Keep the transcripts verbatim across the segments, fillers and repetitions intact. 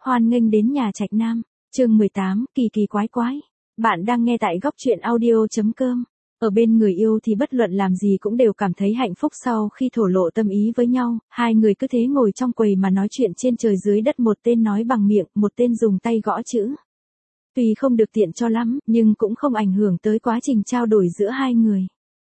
hoan nghênh đến nhà Trạch Nam. Chương mười tám, kỳ kỳ quái quái. Bạn đang nghe tại góc truyện audio chấm com. Ở bên người yêu thì bất luận làm gì cũng đều cảm thấy hạnh phúc sau khi thổ lộ tâm ý với nhau, hai người cứ thế ngồi trong quầy mà nói chuyện trên trời dưới đất, một tên nói bằng miệng, một tên dùng tay gõ chữ. Tuy không được tiện cho lắm, nhưng cũng không ảnh hưởng tới quá trình trao đổi giữa hai người.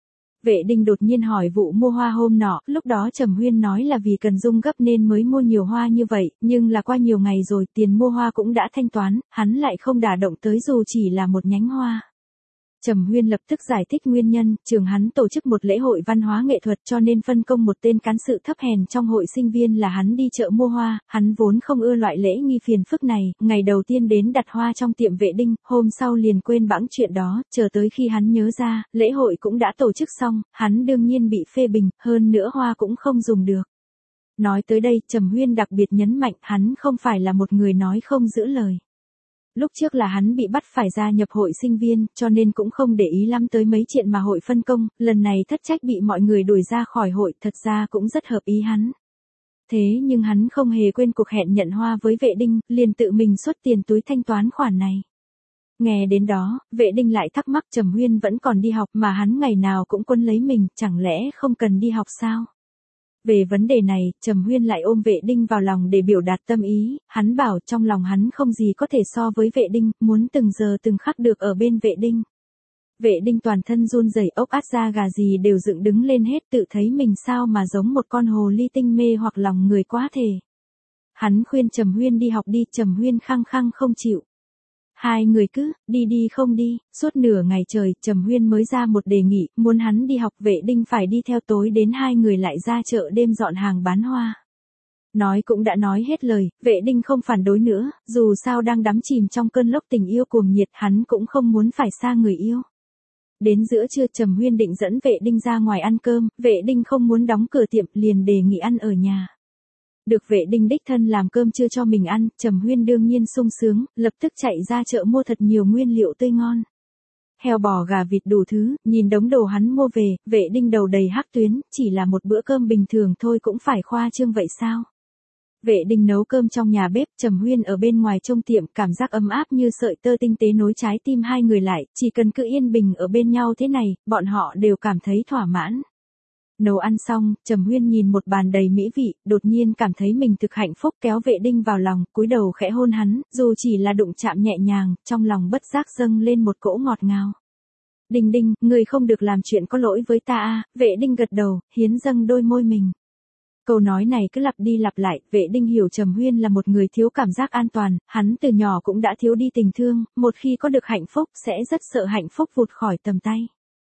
Vệ Đinh đột nhiên hỏi vụ mua hoa hôm nọ, lúc đó Trầm Huyên nói là vì cần dung gấp nên mới mua nhiều hoa như vậy, nhưng là qua nhiều ngày rồi, tiền mua hoa cũng đã thanh toán, hắn lại không đả động tới dù chỉ là một nhánh hoa. Trầm Huyên lập tức giải thích nguyên nhân, trường hắn tổ chức một lễ hội văn hóa nghệ thuật cho nên phân công một tên cán sự thấp hèn trong hội sinh viên là hắn đi chợ mua hoa, hắn vốn không ưa loại lễ nghi phiền phức này, ngày đầu tiên đến đặt hoa trong tiệm Vệ Đinh, hôm sau liền quên bẵng chuyện đó, chờ tới khi hắn nhớ ra, lễ hội cũng đã tổ chức xong, hắn đương nhiên bị phê bình, hơn nữa hoa cũng không dùng được. Nói tới đây, Trầm Huyên đặc biệt nhấn mạnh hắn không phải là một người nói không giữ lời. Lúc trước là hắn bị bắt phải gia nhập hội sinh viên, cho nên cũng không để ý lắm tới mấy chuyện mà hội phân công, lần này thất trách bị mọi người đuổi ra khỏi hội, thật ra cũng rất hợp ý hắn. Thế nhưng hắn không hề quên cuộc hẹn nhận hoa với Vệ Đinh, liền tự mình xuất tiền túi thanh toán khoản này. Nghe đến đó, Vệ Đinh lại thắc mắc Trầm Huyên vẫn còn đi học mà hắn ngày nào cũng quấn lấy mình, chẳng lẽ không cần đi học sao? Về vấn đề này, Trầm Huyên lại ôm Vệ Đinh vào lòng để biểu đạt tâm ý, hắn bảo trong lòng hắn không gì có thể so với Vệ Đinh, muốn từng giờ từng khắc được ở bên Vệ Đinh. Vệ Đinh toàn thân run rẩy, ốc át da gà gì đều dựng đứng lên hết, tự thấy mình sao mà giống một con hồ ly tinh mê hoặc lòng người quá thể. Hắn khuyên Trầm Huyên đi học đi, Trầm Huyên khăng khăng không chịu. Hai người cứ, đi đi không đi, suốt nửa ngày trời, Trầm Huyên mới ra một đề nghị, muốn hắn đi học, Vệ Đinh phải đi theo, tối đến hai người lại ra chợ đêm dọn hàng bán hoa. Nói cũng đã nói hết lời, Vệ Đinh không phản đối nữa, dù sao đang đắm chìm trong cơn lốc tình yêu cuồng nhiệt, hắn cũng không muốn phải xa người yêu. Đến giữa trưa Trầm Huyên định dẫn Vệ Đinh ra ngoài ăn cơm, Vệ Đinh không muốn đóng cửa tiệm, liền đề nghị ăn ở nhà. Được Vệ Đinh đích thân làm cơm trưa cho mình ăn, Trầm Huyên đương nhiên sung sướng, lập tức chạy ra chợ mua thật nhiều nguyên liệu tươi ngon. Heo bò gà vịt đủ thứ, nhìn đống đồ hắn mua về, Vệ Đinh đầu đầy hắc tuyến, chỉ là một bữa cơm bình thường thôi cũng phải khoa trương vậy sao? Vệ Đinh nấu cơm trong nhà bếp, Trầm Huyên ở bên ngoài trông tiệm, cảm giác ấm áp như sợi tơ tinh tế nối trái tim hai người lại, chỉ cần cứ yên bình ở bên nhau thế này, bọn họ đều cảm thấy thỏa mãn. Nấu ăn xong, Trầm Huyên nhìn một bàn đầy mỹ vị, đột nhiên cảm thấy mình thực hạnh phúc, kéo Vệ Đinh vào lòng, cúi đầu khẽ hôn hắn, dù chỉ là đụng chạm nhẹ nhàng, trong lòng bất giác dâng lên một cỗ ngọt ngào. Đinh Đinh, người không được làm chuyện có lỗi với ta a. Vệ Đinh gật đầu, hiến dâng đôi môi mình. Câu nói này cứ lặp đi lặp lại, Vệ Đinh hiểu Trầm Huyên là một người thiếu cảm giác an toàn, hắn từ nhỏ cũng đã thiếu đi tình thương, một khi có được hạnh phúc sẽ rất sợ hạnh phúc vụt khỏi tầm tay.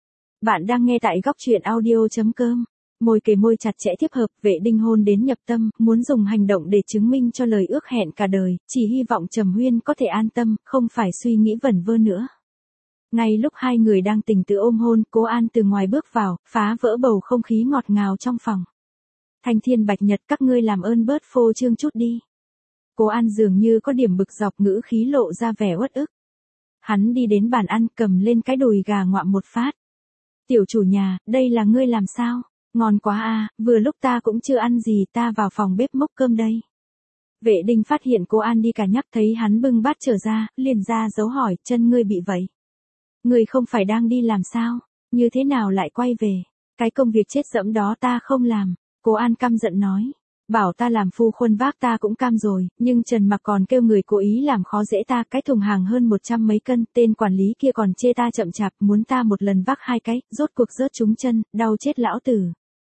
Bạn đang nghe tại góc truyện audio chấm com. Môi kề môi chặt chẽ tiếp hợp, Vệ Đinh hôn đến nhập tâm, muốn dùng hành động để chứng minh cho lời ước hẹn cả đời, chỉ hy vọng Trầm Huyên có thể an tâm, không phải suy nghĩ vẩn vơ nữa. Ngay lúc hai người đang tình tứ ôm hôn, Cố An từ ngoài bước vào, phá vỡ bầu không khí ngọt ngào trong phòng. Thanh Thiên Bạch Nhật, các ngươi làm ơn bớt phô trương chút đi. Cố An dường như có điểm bực dọc, ngữ khí lộ ra vẻ uất ức. Hắn đi đến bàn ăn, cầm lên cái đùi gà ngoạm một phát. Tiểu chủ nhà, đây là ngươi làm sao? Ngon quá a, vừa lúc ta cũng chưa ăn gì, ta vào phòng bếp múc cơm đây. Vệ Đinh phát hiện Cố An đi cả nhắc, thấy hắn bưng bát trở ra, liền ra dấu hỏi, chân ngươi bị vậy? Ngươi không phải đang đi làm sao? Như thế nào lại quay về? Cái công việc chết dẫm đó ta không làm. Cố An căm giận nói. Bảo ta làm phu khuân vác ta cũng cam rồi, nhưng Trần Mặc còn kêu người cố ý làm khó dễ ta, cái thùng hàng hơn một trăm mấy cân, tên quản lý kia còn chê ta chậm chạp, muốn ta một lần vác hai cái, rốt cuộc rớt trúng chân, đau chết lão tử.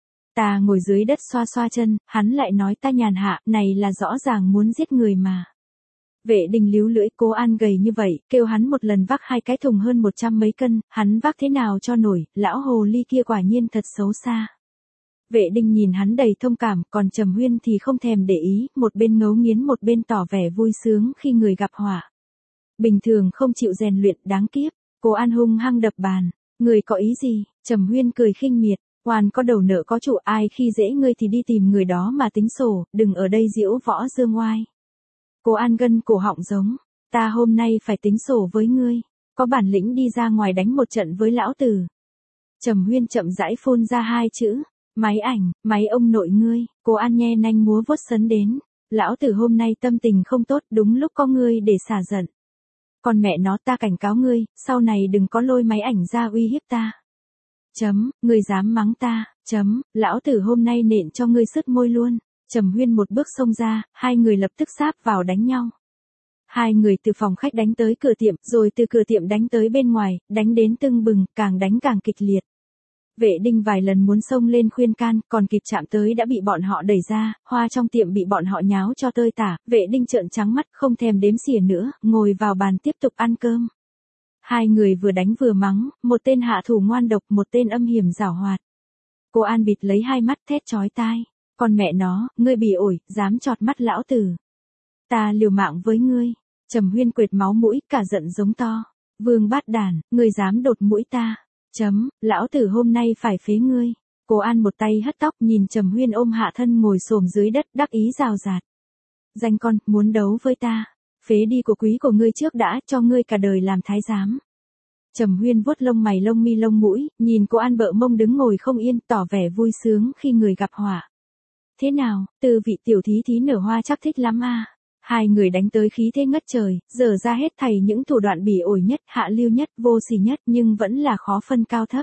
Ta ngồi dưới đất xoa xoa chân, hắn lại nói ta nhàn hạ, này là rõ ràng muốn giết người mà. Vệ Đinh líu lưỡi, Cố An gầy như vậy, kêu hắn một lần vác hai cái thùng hơn một trăm mấy cân, hắn vác thế nào cho nổi, lão hồ ly kia quả nhiên thật xấu xa. Vệ Đinh nhìn hắn đầy thông cảm, còn Trầm Huyên thì không thèm để ý, một bên ngấu nghiến một bên tỏ vẻ vui sướng khi người gặp họa. Bình thường không chịu rèn luyện, đáng kiếp. Cố An hung hăng đập bàn. Người có ý gì? Trầm Huyên cười khinh miệt. Oan có đầu nợ có chủ, ai khi dễ ngươi thì đi tìm người đó mà tính sổ, đừng ở đây diễu võ dương oai. Cố An gân cổ họng giống. Ta hôm nay phải tính sổ với ngươi. Có bản lĩnh đi ra ngoài đánh một trận với lão tử. Trầm Huyên chậm rãi phun ra hai chữ. Máy ảnh, máy ông nội ngươi. Cố An nhe nanh múa vuốt sấn đến. lão tử hôm nay tâm tình không tốt, đúng lúc có ngươi để xả giận. Còn mẹ nó, ta cảnh cáo ngươi, sau này đừng có lôi máy ảnh ra uy hiếp ta. Chấm, ngươi dám mắng ta, chấm, lão tử hôm nay nện cho ngươi sứt môi luôn. Trầm Huyên một bước xông ra, hai người lập tức sáp vào đánh nhau. Hai người từ phòng khách đánh tới cửa tiệm, rồi từ cửa tiệm đánh tới bên ngoài, đánh đến tưng bừng, càng đánh càng kịch liệt. Vệ Đinh vài lần muốn xông lên khuyên can, còn kịp chạm tới đã bị bọn họ đẩy ra, hoa trong tiệm bị bọn họ nháo cho tơi tả, Vệ Đinh trợn trắng mắt không thèm đếm xỉa nữa, ngồi vào bàn tiếp tục ăn cơm. Hai người vừa đánh vừa mắng, một tên hạ thủ ngoan độc, một tên âm hiểm giảo hoạt. Cô An bịt lấy hai mắt thét chói tai, con mẹ nó, ngươi bỉ ổi, dám chọt mắt lão tử. Ta liều mạng với ngươi. Trầm Huyên quệt máu mũi, cả giận giống to. Vương bát đàn, ngươi dám đột mũi ta. Chấm, lão tử hôm nay phải phế ngươi. Cô An một tay hất tóc nhìn Trầm Huyên ôm hạ thân ngồi xổm dưới đất đắc ý rào rạt. Danh con, muốn đấu với ta. Phế đi của quý của ngươi trước đã, cho ngươi cả đời làm thái giám. Trầm Huyên vuốt lông mày lông mi lông mũi, nhìn cô An bợ mông đứng ngồi không yên, tỏ vẻ vui sướng khi người gặp họa. Thế nào, từ vị tiểu thí thí nở hoa chắc thích lắm à. Hai người đánh tới khí thế ngất trời, dở ra hết thảy những thủ đoạn bỉ ổi nhất, hạ lưu nhất, vô sỉ nhất, nhưng vẫn là khó phân cao thấp.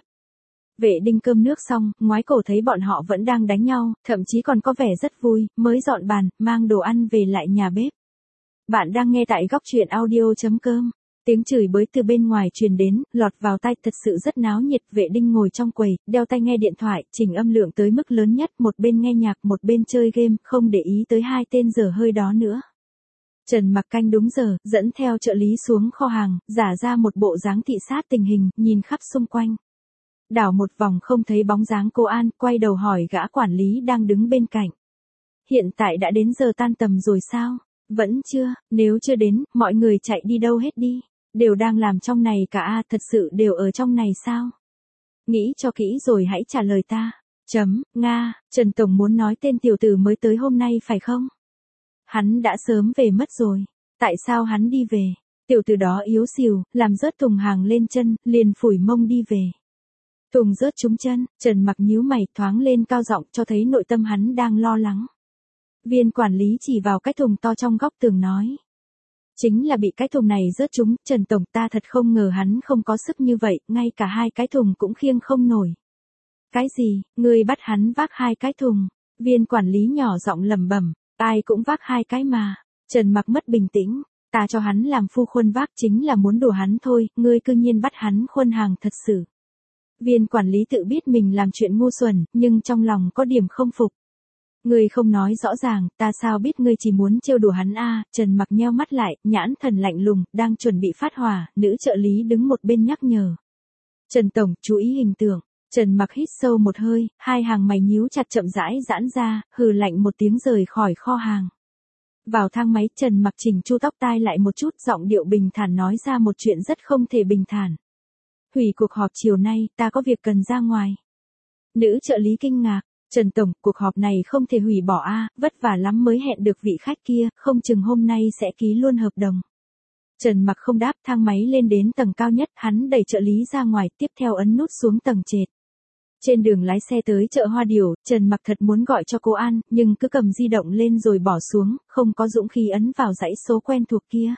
Vệ Đinh cơm nước xong, ngoái cổ thấy bọn họ vẫn đang đánh nhau, thậm chí còn có vẻ rất vui, mới dọn bàn, mang đồ ăn về lại nhà bếp. Bạn đang nghe tại góc truyện audio chấm com. Tiếng chửi bới từ bên ngoài truyền đến, lọt vào tai, thật sự rất náo nhiệt. Vệ Đinh ngồi trong quầy, đeo tai nghe điện thoại, chỉnh âm lượng tới mức lớn nhất, một bên nghe nhạc, một bên chơi game, không để ý tới hai tên dở hơi đó nữa. Trần Mặc canh đúng giờ, dẫn theo trợ lý xuống kho hàng, giả ra một bộ dáng thị sát tình hình, nhìn khắp xung quanh. Đảo một vòng không thấy bóng dáng cô An, quay đầu hỏi gã quản lý đang đứng bên cạnh. Hiện tại đã đến giờ tan tầm rồi sao? Vẫn chưa, nếu chưa đến, mọi người chạy đi đâu hết đi? Đều đang làm trong này cả a, thật sự đều ở trong này sao? Nghĩ cho kỹ rồi hãy trả lời ta. Chấm, Nga, Trần Tổng muốn nói tên tiểu tử mới tới hôm nay phải không? Hắn đã sớm về mất rồi. Tại sao hắn đi về? Tiểu tử đó yếu xìu, làm rớt Tùng hàng lên chân, liền phủi mông đi về. Tùng rớt trúng chân, Trần Mặc nhíu mày thoáng lên cao giọng cho thấy nội tâm hắn đang lo lắng. Viên quản lý chỉ vào cái thùng to trong góc tường nói. Chính là bị cái thùng này rớt trúng, Trần Tổng, ta thật không ngờ hắn không có sức như vậy, ngay cả hai cái thùng cũng khiêng không nổi. Cái gì, ngươi bắt hắn vác hai cái thùng? Viên quản lý nhỏ giọng lẩm bẩm, ai cũng vác hai cái mà. Trần Mặc mất bình tĩnh, ta cho hắn làm phu khuân vác chính là muốn đùa hắn thôi, ngươi cư nhiên bắt hắn khuân hàng thật sự. Viên quản lý tự biết mình làm chuyện ngu xuẩn, nhưng trong lòng có điểm không phục. Ngươi không nói rõ ràng, ta sao biết ngươi chỉ muốn trêu đùa hắn a? Trần Mặc nheo mắt lại, nhãn thần lạnh lùng, đang chuẩn bị phát hỏa, nữ trợ lý đứng một bên nhắc nhở. Trần Tổng, chú ý hình tượng. Trần Mặc hít sâu một hơi, hai hàng mày nhíu chặt chậm rãi giãn ra, hừ lạnh một tiếng rời khỏi kho hàng. Vào thang máy, Trần Mặc chỉnh chu tóc tai lại một chút, giọng điệu bình thản nói ra một chuyện rất không thể bình thản. Hủy cuộc họp chiều nay, ta có việc cần ra ngoài. Nữ trợ lý kinh ngạc. Trần Tổng, cuộc họp này không thể hủy bỏ a, vất vả lắm mới hẹn được vị khách kia, không chừng hôm nay sẽ ký luôn hợp đồng. Trần Mặc không đáp, thang máy lên đến tầng cao nhất, hắn đẩy trợ lý ra ngoài, tiếp theo ấn nút xuống tầng trệt. Trên đường lái xe tới chợ Hoa Điểu, Trần Mặc thật muốn gọi cho cô An, nhưng cứ cầm di động lên rồi bỏ xuống, không có dũng khí ấn vào dãy số quen thuộc kia.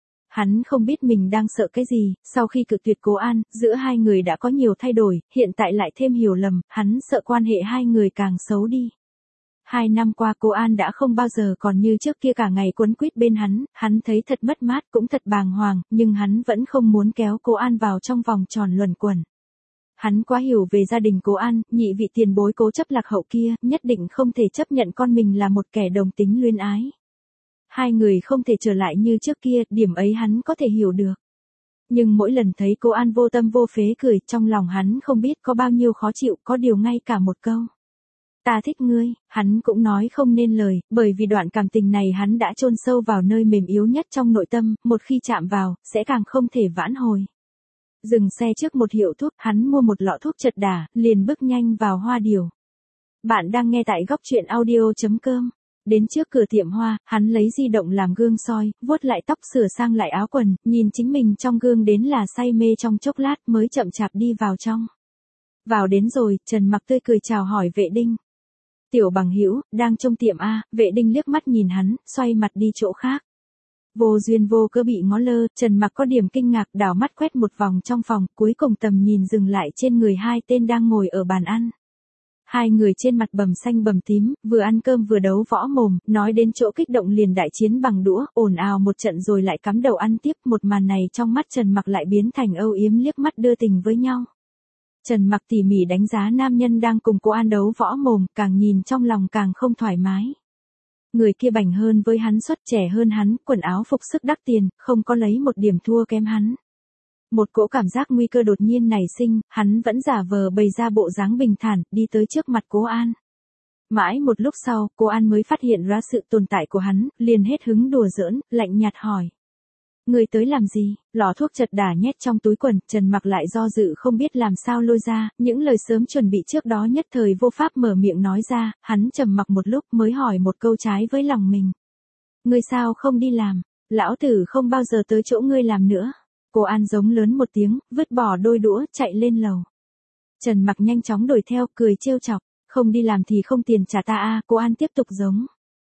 Hắn không biết mình đang sợ cái gì, sau khi cự tuyệt cô An, giữa hai người đã có nhiều thay đổi, hiện tại lại thêm hiểu lầm, hắn sợ quan hệ hai người càng xấu đi. Hai năm qua cô An đã không bao giờ còn như trước kia cả ngày quấn quýt bên hắn, hắn thấy thật mất mát cũng thật bàng hoàng, nhưng hắn vẫn không muốn kéo cô An vào trong vòng tròn luẩn quẩn. Hắn quá hiểu về gia đình cô An, nhị vị tiền bối cố chấp lạc hậu kia, nhất định không thể chấp nhận con mình là một kẻ đồng tính luyến ái. Hai người không thể trở lại như trước kia, điểm ấy hắn có thể hiểu được. Nhưng mỗi lần thấy cô An vô tâm vô phế cười, trong lòng hắn không biết có bao nhiêu khó chịu, có điều ngay cả một câu. Ta thích ngươi, hắn cũng nói không nên lời, bởi vì đoạn cảm tình này hắn đã chôn sâu vào nơi mềm yếu nhất trong nội tâm, một khi chạm vào, sẽ càng không thể vãn hồi. Dừng xe trước một hiệu thuốc, hắn mua một lọ thuốc chật đà, liền bước nhanh vào Hoa Điểu. Bạn đang nghe tại góc truyện audio chấm com. Đến trước cửa tiệm hoa, hắn lấy di động làm gương soi, vuốt lại tóc sửa sang lại áo quần, nhìn chính mình trong gương đến là say mê trong chốc lát mới chậm chạp đi vào trong. Vào đến rồi, Trần Mặc tươi cười chào hỏi Vệ Đinh. Tiểu bằng hữu, đang trong tiệm A, vệ đinh liếc mắt nhìn hắn, xoay mặt đi chỗ khác. Vô duyên vô cớ bị ngó lơ, Trần Mặc có điểm kinh ngạc đảo mắt quét một vòng trong phòng, cuối cùng tầm nhìn dừng lại trên người hai tên đang ngồi ở bàn ăn. Hai người trên mặt bầm xanh bầm tím, vừa ăn cơm vừa đấu võ mồm, nói đến chỗ kích động liền đại chiến bằng đũa, ồn ào một trận rồi lại cắm đầu ăn tiếp, một màn này trong mắt Trần Mặc lại biến thành âu yếm liếc mắt đưa tình với nhau. Trần Mặc tỉ mỉ đánh giá nam nhân đang cùng cô An đấu võ mồm, càng nhìn trong lòng càng không thoải mái. Người kia bảnh hơn với hắn, xuất trẻ hơn hắn, quần áo phục sức đắt tiền, không có lấy một điểm thua kém hắn. Một cỗ cảm giác nguy cơ đột nhiên nảy sinh, hắn vẫn giả vờ bày ra bộ dáng bình thản, đi tới trước mặt cô An. Mãi một lúc sau, cô An mới phát hiện ra sự tồn tại của hắn, liền hết hứng đùa giỡn, lạnh nhạt hỏi. Người tới làm gì? Lọ thuốc chật đả nhét trong túi quần, Trần Mặc lại do dự không biết làm sao lôi ra, những lời sớm chuẩn bị trước đó nhất thời vô pháp mở miệng nói ra, hắn trầm mặc một lúc mới hỏi một câu trái với lòng mình. Ngươi sao không đi làm? Lão tử không bao giờ tới chỗ ngươi làm nữa. Cô An giống lớn một tiếng, vứt bỏ đôi đũa, chạy lên lầu. Trần Mặc nhanh chóng đuổi theo, cười trêu chọc, không đi làm thì không tiền trả ta a. Cô An tiếp tục giống.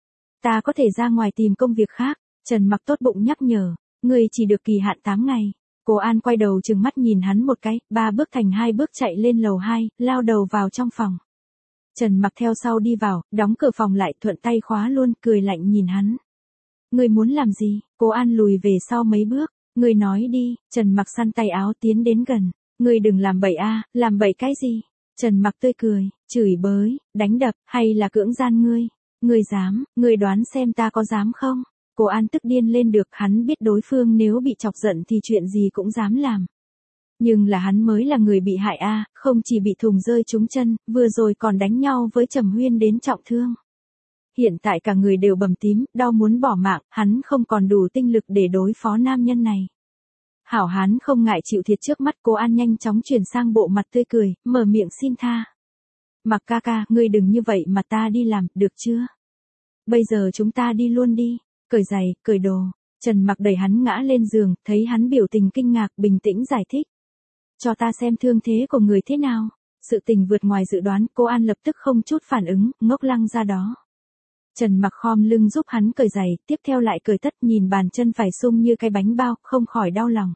Ta có thể ra ngoài tìm công việc khác. Trần Mặc tốt bụng nhắc nhở. Ngươi chỉ được kỳ hạn tám ngày. Cô An quay đầu trừng mắt nhìn hắn một cái, ba bước thành hai bước chạy lên lầu hai, lao đầu vào trong phòng. Trần Mặc theo sau đi vào, đóng cửa phòng lại, thuận tay khóa luôn, cười lạnh nhìn hắn. Ngươi muốn làm gì? Cô An lùi về sau mấy bước. Ngươi nói đi. Trần Mặc săn tay áo tiến đến gần. Ngươi đừng làm bậy a. Làm bậy cái gì? Trần Mặc tươi cười, chửi bới, đánh đập, hay là cưỡng gian ngươi? Ngươi dám, ngươi đoán xem ta có dám không? Cô An tức điên lên được, hắn biết đối phương nếu bị chọc giận thì chuyện gì cũng dám làm. Nhưng là hắn mới là người bị hại a, không chỉ bị thùng rơi trúng chân, vừa rồi còn đánh nhau với Trầm Huyên đến trọng thương. Hiện tại cả người đều bầm tím, đau muốn bỏ mạng, hắn không còn đủ tinh lực để đối phó nam nhân này. Hảo hán không ngại chịu thiệt trước mắt. Cô An nhanh chóng chuyển sang bộ mặt tươi cười, mở miệng xin tha. Mặc ca ca, ngươi đừng như vậy mà ta đi làm, được chưa? Bây giờ chúng ta đi luôn đi. Cởi giày, cởi đồ. Trần Mặc đẩy hắn ngã lên giường, thấy hắn biểu tình kinh ngạc, bình tĩnh giải thích. Cho ta xem thương thế của người thế nào. Sự tình vượt ngoài dự đoán, cô An lập tức không chút phản ứng, ngốc lăng ra đó. Trần Mặc khom lưng giúp hắn cởi giày, tiếp theo lại cởi tất, nhìn bàn chân phải sung như cái bánh bao, không khỏi đau lòng.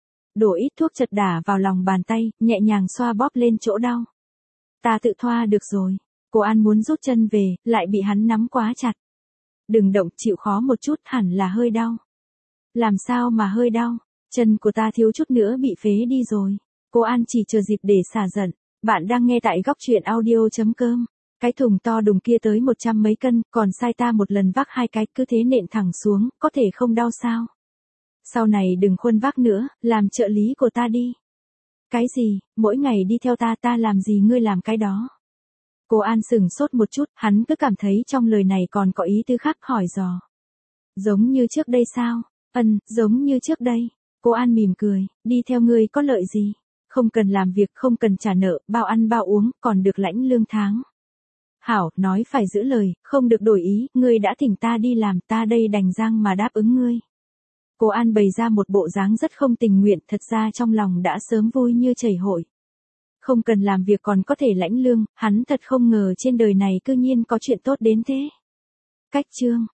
Đổ ít thuốc chật đả vào lòng bàn tay, nhẹ nhàng xoa bóp lên chỗ đau. Ta tự thoa được rồi. Cô An muốn rút chân về, lại bị hắn nắm quá chặt. Đừng động, chịu khó một chút, hẳn là hơi đau. Làm sao mà hơi đau? Chân của ta thiếu chút nữa bị phế đi rồi. Cô An chỉ chờ dịp để xả giận. Bạn đang nghe tại góc truyện audio chấm com. Cái thùng to đùng kia tới một trăm mấy cân, còn sai ta một lần vác hai cái, cứ thế nện thẳng xuống, có thể không đau sao? Sau này đừng khuân vác nữa, làm trợ lý của ta đi. Cái gì? Mỗi ngày đi theo ta, ta làm gì ngươi làm cái đó? Cô An sừng sốt một chút, hắn cứ cảm thấy trong lời này còn có ý tứ khác, hỏi dò. Giống như trước đây sao? Ân, giống như trước đây. Cô An mỉm cười, đi theo ngươi có lợi gì? Không cần làm việc, không cần trả nợ, bao ăn bao uống, còn được lãnh lương tháng. Hảo, nói phải giữ lời, không được đổi ý, ngươi đã thỉnh ta đi làm, ta đây đành giang mà đáp ứng ngươi. Cô An bày ra một bộ dáng rất không tình nguyện, thật ra trong lòng đã sớm vui như chảy hội. Không cần làm việc còn có thể lãnh lương, hắn thật không ngờ trên đời này cư nhiên có chuyện tốt đến thế. Cách chương